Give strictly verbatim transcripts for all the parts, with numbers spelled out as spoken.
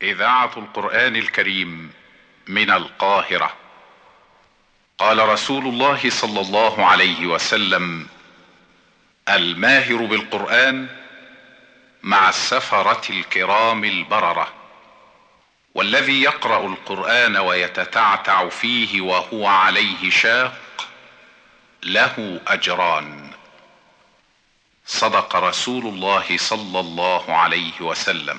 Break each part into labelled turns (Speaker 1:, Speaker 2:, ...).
Speaker 1: إذاعة القرآن الكريم من القاهرة. قال رسول الله صلى الله عليه وسلم: الماهر بالقرآن مع السفرة الكرام البررة، والذي يقرأ القرآن ويتتعتع فيه وهو عليه شاق له أجران. صدق رسول الله صلى الله عليه وسلم.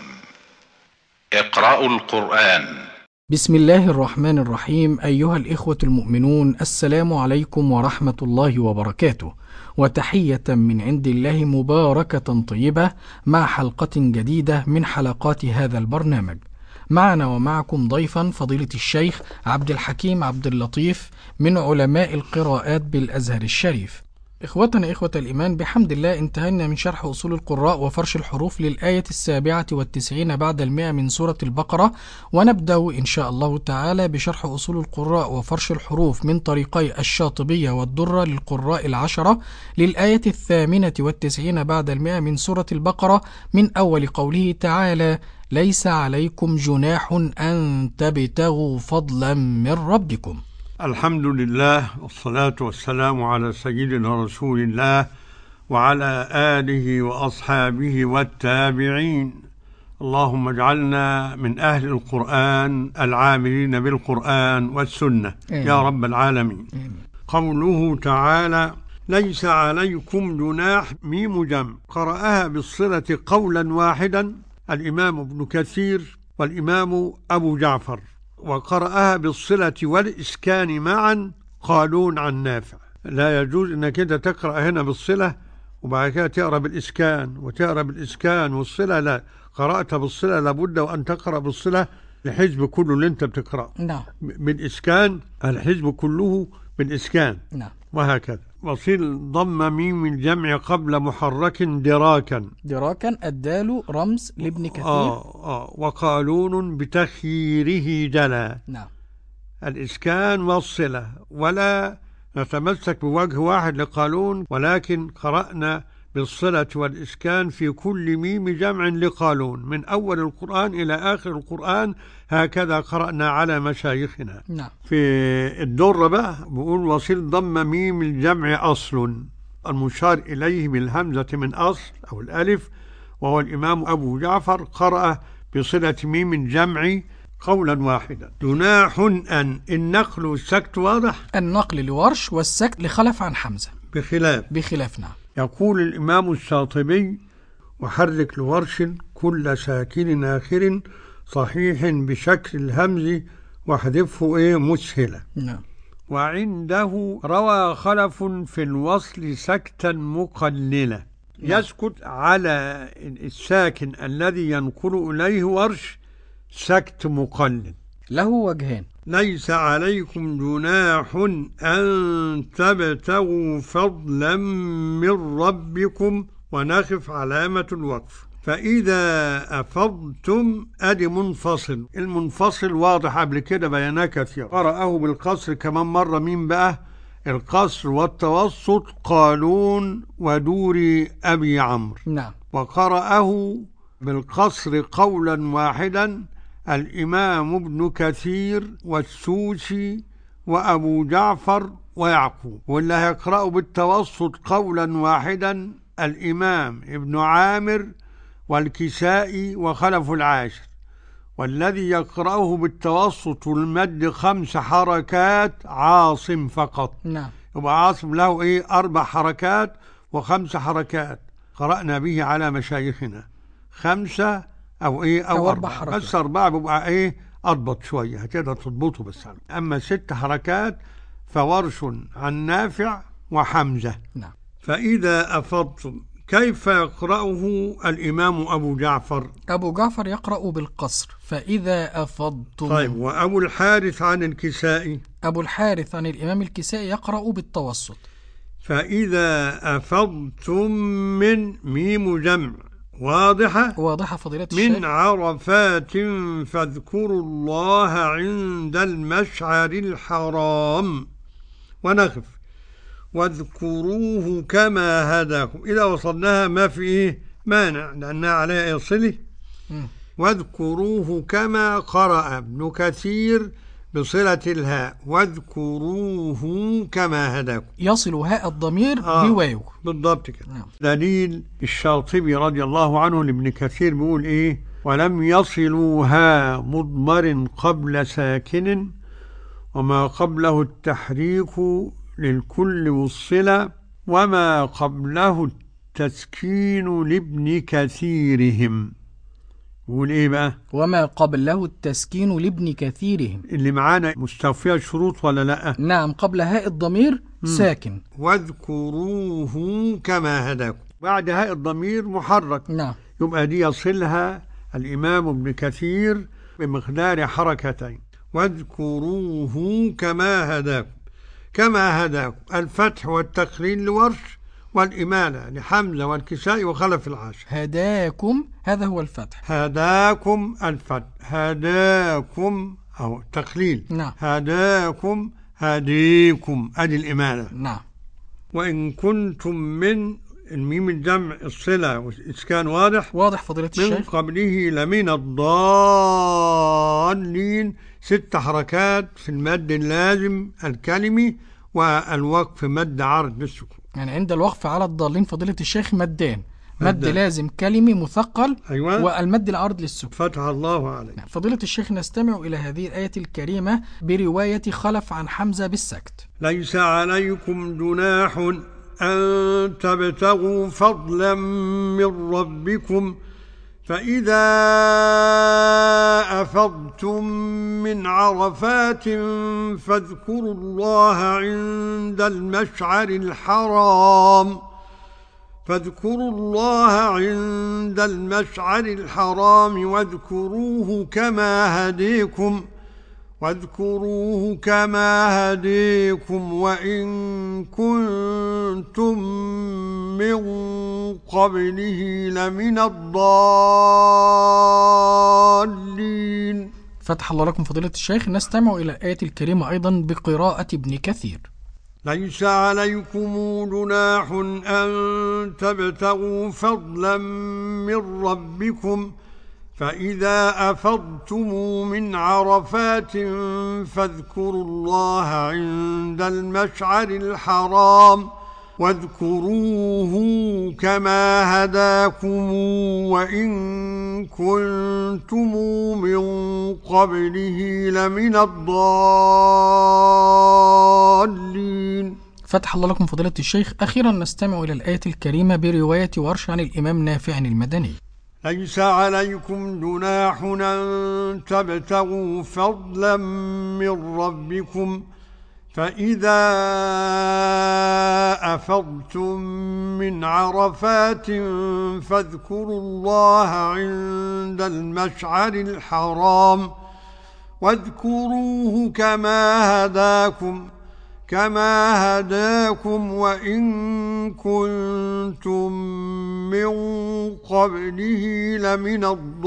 Speaker 1: اقرأوا القرآن.
Speaker 2: بسم الله الرحمن الرحيم. أيها الإخوة المؤمنون، السلام عليكم ورحمة الله وبركاته، وتحية من عند الله مباركة طيبة مع حلقة جديدة من حلقات هذا البرنامج. معنا ومعكم ضيفا فضيلة الشيخ عبد الحكيم عبد اللطيف من علماء القراءات بالأزهر الشريف. إخوتنا إخوة الإيمان، بحمد الله انتهينا من شرح أصول القراء وفرش الحروف للآية السابعة والتسعين بعد المئة من سورة البقرة، ونبدأ إن شاء الله تعالى بشرح أصول القراء وفرش الحروف من طريقي الشاطبية والدرة للقراء العشرة للآية الثامنة والتسعين بعد المئة من سورة البقرة، من أول قوله تعالى: ليس عليكم جناح أن تبتغوا فضلا من ربكم.
Speaker 3: الحمد لله والصلاة والسلام على سيدنا رسول الله وعلى آله وأصحابه والتابعين. اللهم اجعلنا من أهل القرآن العاملين بالقرآن والسنة آمين. يا رب العالمين آمين. قوله تعالى: ليس عليكم جناح ميم جمع، قرأها بالصلة قولا واحدا الإمام ابن كثير والإمام أبو جعفر، وقرأها بالصلة والإسكان معا قالون عن نافع. لا يجوز أنك أنت تقرأ هنا بالصلة وبعد كده تقرأ بالإسكان وتقرأ بالإسكان والصلة، لا، قرأت بالصلة لابد وأن تقرأ بالصلة الحزب كله اللي أنت بتقرأه
Speaker 2: نعم.
Speaker 3: بالإسكان الحزب كله بالإسكان نعم. وهكذا. وصل ضم ميم الجمع قبل محرك دراكا.
Speaker 2: دراكا الدال رمز لابن كثير.
Speaker 3: آه آه وقالون بتخييره جلا.
Speaker 2: نعم.
Speaker 3: الإسكان والصلة، ولا نتمسك بوجه واحد لقالون، ولكن قرأنا بالصلة والإسكان في كل ميم جمع لقالون من أول القرآن إلى آخر القرآن، هكذا قرأنا على مشايخنا.
Speaker 2: نعم.
Speaker 3: في الدرة بقى بقول: وصل ضم ميم الجمع أصل، المشار إليه بالهمزة من أصل أو الألف، وهو الإمام أبو جعفر قرأ بصلة ميم الجمع قولا واحدا. جناح أن، النقل والسكت واضح؟
Speaker 2: النقل لورش والسكت لخلف عن حمزة
Speaker 3: بخلاف
Speaker 2: بخلاف نعم.
Speaker 3: يقول الإمام الشاطبي: وحرك لورش كل ساكن آخر صحيح بشكل الهمز واحذفه إيه مسهلة.
Speaker 2: نعم.
Speaker 3: وعنده روى خلف في الوصل سكتا مقللة. يسكت على الساكن الذي ينقل إليه ورش سكت مقلل.
Speaker 2: له وجهان:
Speaker 3: ليس عليكم جناح أن تبتغوا فضلا من ربكم، ونخف علامة الوقف. فإذا أفضتم أدي منفصل، المنفصل واضح قبل كده بيانات كثيرة. قرأه بالقصر كمان مرة. مين بقى؟ القصر والتوسط قالون ودوري أبي عمرو.
Speaker 2: نعم.
Speaker 3: وقرأه بالقصر قولا واحدا الإمام ابن كثير والسوسي وأبو جعفر ويعقوب. واللي هيقرأه بالتوسط قولا واحدا الإمام ابن عامر والكسائي وخلف العاشر. والذي يقرأه بالتوسط والمد خمس حركات عاصم فقط.
Speaker 2: نعم.
Speaker 3: يبقى عاصم له إيه؟ أربع حركات وخمس حركات قرأنا به على مشايخنا، خمسة أو إيه أو, أو أربع حركات. بس أربعة بيبقى إيه أضبط شوية، هتقدر تضبطه. بس أما ست حركات فورش عن نافع وحمزة.
Speaker 2: نعم.
Speaker 3: فإذا أفضتم، كيف يقرأه الإمام أبو جعفر؟
Speaker 2: أبو جعفر يقرأ بالقصر فإذا أفضتم.
Speaker 3: طيب، وأبو الحارث عن الكسائي؟
Speaker 2: أبو الحارث عن الإمام الكسائي يقرأ بالتوسط.
Speaker 3: فإذا أفضتم من ميم جمع واضحة
Speaker 2: واضحة فضيلة الشيخ.
Speaker 3: من عرفات فاذكروا الله عند المشعر الحرام، ونخف واذكروه كما هداكم. إذا وصلناها ما في إيه مانع، لأنها عليها صلة واذكروه كما قرأ ابن كثير بصلة الهاء، واذكروه كما هداكم.
Speaker 2: يصل هاء الضمير
Speaker 3: آه
Speaker 2: بواو
Speaker 3: بالضبط كده.
Speaker 2: نعم.
Speaker 3: دليل الشاطبي رضي الله عنه لابن كثير بيقول إيه: ولم يصلوا ها مضمر قبل ساكن وما قبله التحريك للكل والصلة وما قبله التسكين لابن كثيرهم. يقول إيه بقى؟
Speaker 2: وما قبله التسكين لابن كثيرهم.
Speaker 3: اللي معانا مستوفية الشروط ولا لأ؟
Speaker 2: نعم، قبل هاء الضمير ساكن.
Speaker 3: واذكروه كما هداكم، بعد هاء الضمير محرك.
Speaker 2: نعم.
Speaker 3: يبقى دي يصلها الإمام ابن كثير بمقدار حركتين. واذكروه كما هداكم. كما هداكم الفتح والتقليل لورش والإمالة لحمزة والكسائي وخلف العاشر.
Speaker 2: هداكم هذا هو الفتح.
Speaker 3: هداكم الفتح. هداكم أو تقليل.
Speaker 2: نعم.
Speaker 3: هداكم هديكم أدي الإمالة.
Speaker 2: نعم.
Speaker 3: وإن كنتم من الميم الجمع الصلة والإسكان واضح.
Speaker 2: واضح فضيلة الشيخ.
Speaker 3: من قبله لمن الضالين، ست حركات في المد اللازم الكلمي والوقف مد عرض بالسكون.
Speaker 2: يعني عند الوقف على الضالين فضيلة الشيخ مدان، مد لازم كلمي مثقل.
Speaker 3: أيوة.
Speaker 2: والمد العرض للسكون.
Speaker 3: فتح الله عليك.
Speaker 2: فضيلة الشيخ نستمع إلى هذه الآية الكريمة برواية خلف عن حمزة بالسكت.
Speaker 3: ليس عليكم جناح أن تبتغوا فضلا من ربكم فإذا أفضتم من عرفات فاذكروا الله عند المشعر الحرام فاذكروا الله عند المشعر الحرام واذكروه كما هديكم واذكروه كما هديكم وإن كنتم من قبله لمن الضالين.
Speaker 2: فتح الله لكم فضيلة الشيخ. نستمع إلى الآية الكريمة أيضا بقراءة ابن كثير.
Speaker 3: ليس عليكم جناح أن تبتغوا فضلا من ربكم فإذا أفضتم من عرفات فاذكروا الله عند المشعر الحرام واذكروه كما هداكم وإن كنتم من قبله لمن الضالين.
Speaker 2: فتح الله لكم فضيلة الشيخ. أخيرا نستمع إلى الآية الكريمة برواية ورش عن الإمام نافع المدني.
Speaker 3: ليس عليكم جناح أن تبتغوا فضلا من ربكم فإذا أفضتم من عرفات فاذكروا الله عند المشعر الحرام واذكروه كما هداكم كما هداكم وإن كنتم من قبله لمن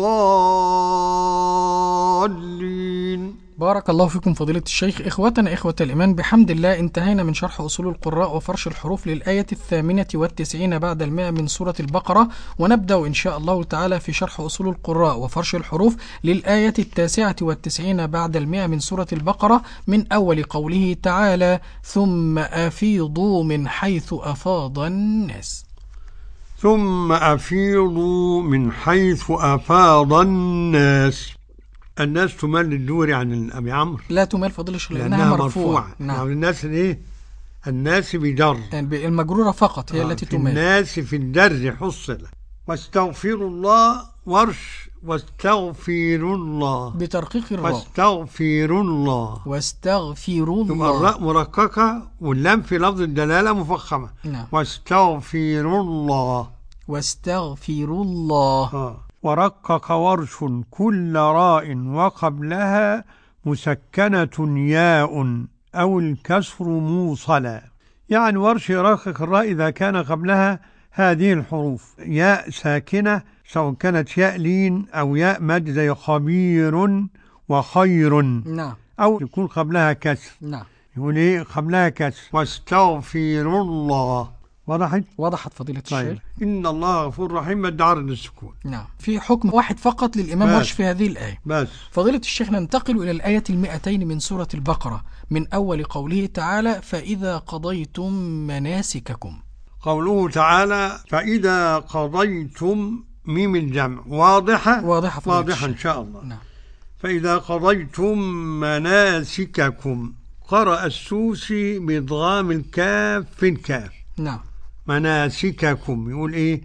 Speaker 3: الضالين.
Speaker 2: بارك الله فيكم فضيلة الشيخ. إخوتنا إخوة الإيمان، بحمد الله انتهينا من شرح أصول القراء وفرش الحروف للآية الثامنة والتسعين بعد المئة من سورة البقرة، ونبدأ إن شاء الله تعالى في شرح أصول القراء وفرش الحروف للآية التاسعة والتسعين بعد المئة من سورة البقرة من أول قوله تعالى: ثم أفيضوا من حيث أفاض الناس.
Speaker 3: ثم أفيضوا من حيث أفاض الناس. الناس تمل الدوري عن أبي عمرو.
Speaker 2: لا تمل فضيلة الشيخ لأنها,
Speaker 3: لأنها
Speaker 2: مرفوعة.
Speaker 3: مرفوعة.
Speaker 2: نعم.
Speaker 3: يعني الناس الايه؟ الناس بجر،
Speaker 2: يعني المجرورة فقط هي
Speaker 3: آه
Speaker 2: التي
Speaker 3: في
Speaker 2: تمل.
Speaker 3: الناس في الدر حصل. واستغفروا الله ورش واستغفروا الله
Speaker 2: بترقيق الراء.
Speaker 3: واستغفروا الله
Speaker 2: واستغفروا الله.
Speaker 3: يبقى الراء مرققة واللام في لفظ الدلالة مفخمة.
Speaker 2: نعم.
Speaker 3: واستغفروا الله.
Speaker 2: واستغفروا الله.
Speaker 3: آه. ورقق ورش كل راء وقبلها مسكنة ياء أو الكسر موصلا. يعني ورش يرقق الراء إذا كان قبلها هذه الحروف ياء ساكنة، سواء كانت ياء لين أو ياء مد زي خبير وخير.
Speaker 2: نعم.
Speaker 3: أو يكون قبلها كسر.
Speaker 2: نعم.
Speaker 3: يقول إيه قبلها كسر؟ واستغفروا الله. وضحت؟
Speaker 2: وضحت فضيلة
Speaker 3: طيب.
Speaker 2: الشيخ.
Speaker 3: إن الله غفور رحيم مد عرض السكون.
Speaker 2: نعم. في حكم واحد فقط للإمام ورش في هذه الآية
Speaker 3: بس.
Speaker 2: فضيلة الشيخ ننتقل إلى الآية المئتين من سورة البقرة من أول قوله تعالى فإذا قضيتم مناسككم.
Speaker 3: قوله تعالى فإذا قضيتم ميم الجمع واضحة
Speaker 2: واضحة فضيلة
Speaker 3: واضحة إن شاء الله.
Speaker 2: نعم.
Speaker 3: فإذا قضيتم مناسككم قرأ السوسي بإدغام الكاف في الكاف.
Speaker 2: نعم.
Speaker 3: مناسككم يقول إيه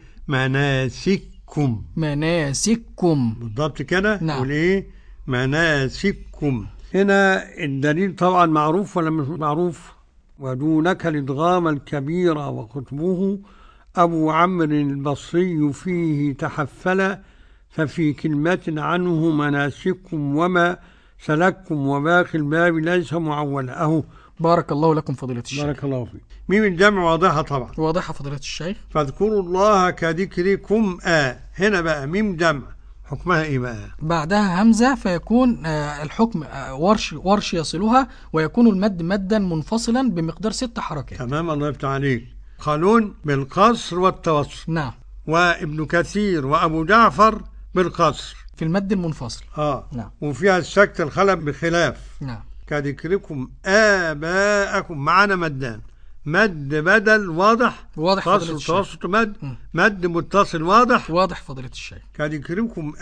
Speaker 3: مناسككم
Speaker 2: مناسككم
Speaker 3: بالضبط كده.
Speaker 2: نعم.
Speaker 3: يقول إيه مناسككم. هنا الدليل طبعا معروف ولا مش معروف؟ ودونك الإدغام الكبير وكتبه أبو عمرو البصري فيه تحفل ففي كلمة عنه مناسككم وما سلككم وباقي الباب ليس معولا. أهو.
Speaker 2: بارك الله لكم فضيلة الشيخ.
Speaker 3: بارك الله فيك. ميم الجمع واضحة طبعا.
Speaker 2: واضحة فضيلة الشيخ.
Speaker 3: فاذكروا الله كذكركم آه. هنا بقى ميم جمع حكمها إيه بقى؟
Speaker 2: بعدها همزة فيكون آه الحكم آه ورش ورش يصلها ويكون المد مدا منفصلا بمقدار ست حركات.
Speaker 3: تمام الله يفتح عليك. قالون بالقصر والتوسط.
Speaker 2: نعم.
Speaker 3: وابن كثير وأبو جعفر بالقصر
Speaker 2: في المد المنفصل.
Speaker 3: آه.
Speaker 2: نعم.
Speaker 3: وفيها السكت الخلف بخلاف.
Speaker 2: نعم.
Speaker 3: كذكركم آباءكم معنا مدان مد بدل واضح
Speaker 2: واضح فضيلة الشيخ.
Speaker 3: توسط مد م. مد متصل واضح
Speaker 2: واضح فضيلة الشيخ.
Speaker 3: كذكركم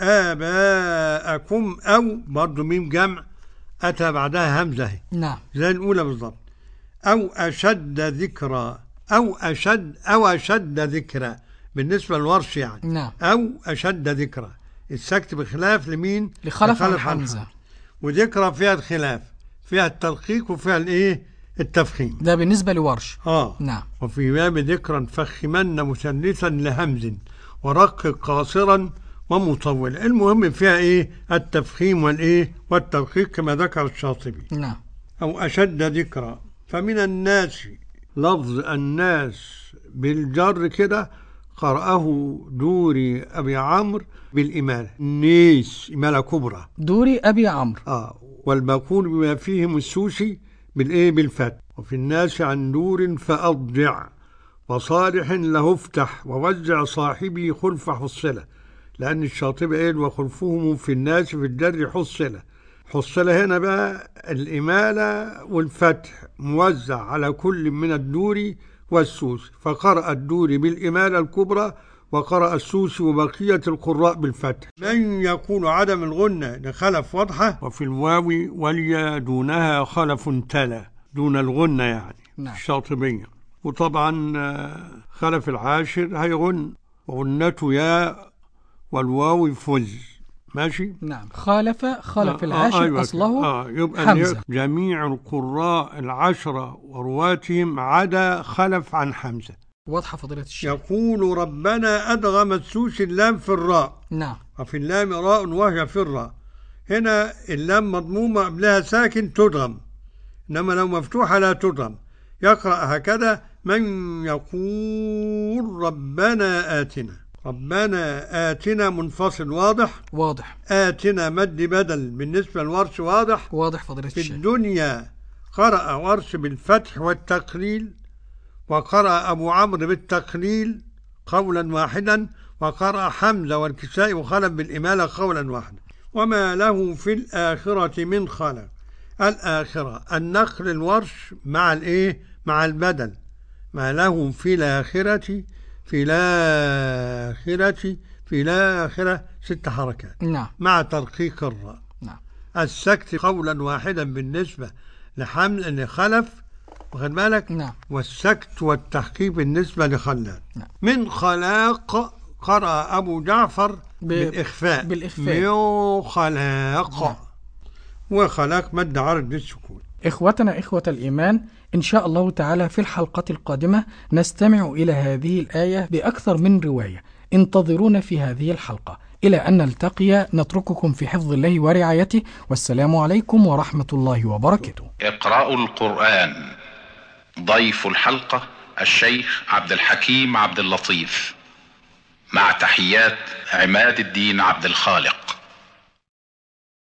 Speaker 3: آباءكم أو برضو ميم جمع أتى بعدها همزة.
Speaker 2: نعم.
Speaker 3: زي الأولى بالضبط. أو أشد ذكرى أو أشد أو أشد ذكرى بالنسبة للورش يعني.
Speaker 2: نعم.
Speaker 3: أو أشد ذكرى السكت بخلاف لمين؟
Speaker 2: لخلف الحمزة.
Speaker 3: وذكرى فيها الخلاف فيها الترقيق وفيها الايه التفخيم.
Speaker 2: ده بالنسبة لورش.
Speaker 3: اه
Speaker 2: نعم.
Speaker 3: وفي باب ذكرا فخمن مثلثا لهمز ورقق قاصرا ومطولا. المهم فيها ايه التفخيم والايه والترقيق كما ذكر الشاطبي.
Speaker 2: نعم.
Speaker 3: او اشد ذكرى. فمن الناس لفظ الناس بالجر كده قرأه دوري أبي عمرو بالإمالة نيس إمالة كبرى
Speaker 2: دوري أبي عمرو.
Speaker 3: آه والباقون بما فيهم السوسي بالإيه بالفتح. وفي الناس عن دور فأضجع وصالح له افتح ووزع صاحبي خلف حصلة لأن الشاطبي قال وخلفهم في الناس في الجر حصلة. حصلة هنا بقى الإمالة والفتح موزع على كل من الدوري والسوسي فقرأ الدوري بالإمالة الكبرى وقرأ السوسي وبقية القراء بالفتح. من يقول عدم الغنة لخلف واضحة وفي الواو وليا دونها خلف تلا دون الغنة يعني.
Speaker 2: نعم.
Speaker 3: الشاطبية. وطبعا خلف العاشر هيغن وغنته يا والواو فز ماشي.
Speaker 2: نعم. خالف خلف العاشر
Speaker 3: آه أيوة.
Speaker 2: أصله
Speaker 3: آه يبقى
Speaker 2: حمزة.
Speaker 3: جميع القراء العشرة ورواتهم عدا خلف عن حمزة.
Speaker 2: واضحة فضيلة الشيخ.
Speaker 3: يقول ربنا أدغم السوس اللام في الراء.
Speaker 2: نعم.
Speaker 3: وفي اللام راء وهي في الراء. هنا اللام مضمومة قبلها ساكن تدغم إنما لو مفتوحة لا تدغم. يقرأ هكذا من يقول ربنا آتنا. ربنا آتنا منفصل واضح.
Speaker 2: واضح.
Speaker 3: آتنا مد بدل بالنسبة للورش واضح.
Speaker 2: واضح فضيلة
Speaker 3: في
Speaker 2: الشيخ.
Speaker 3: الدنيا قرأ ورش بالفتح والتقليل وقرأ أبو عمرو بالتقليل قولا واحدا وقرأ حمزة والكسائي وخلف بالإمالة قولا واحدا. وما له في الآخرة من خلق. الآخرة النقل الورش مع الإيه مع البدل. ما له في الآخرة في الآخرة في الآخرة ست حركات.
Speaker 2: نعم.
Speaker 3: مع ترقيق الراء.
Speaker 2: نعم.
Speaker 3: السكت قولا واحدا بالنسبة لحمل لخلف واخد بالك.
Speaker 2: نعم.
Speaker 3: والسكت والتحقيق بالنسبة لخلاد.
Speaker 2: نعم.
Speaker 3: من خلاق قرأ أبو جعفر
Speaker 2: ب...
Speaker 3: بالإخفاء.
Speaker 2: بالإخفاء.
Speaker 3: من خلاق.
Speaker 2: نعم.
Speaker 3: وخلاق مد عرض للسكون.
Speaker 2: إخوتنا إخوة الإيمان إن شاء الله تعالى في الحلقة القادمة نستمع إلى هذه الآية بأكثر من رواية. انتظرونا في هذه الحلقة. إلى أن نلتقي نترككم في حفظ الله ورعايته والسلام عليكم ورحمة الله وبركاته.
Speaker 1: اقرأوا القرآن. ضيف الحلقة الشيخ عبد الحكيم عبد اللطيف مع تحيات عماد الدين عبد الخالق.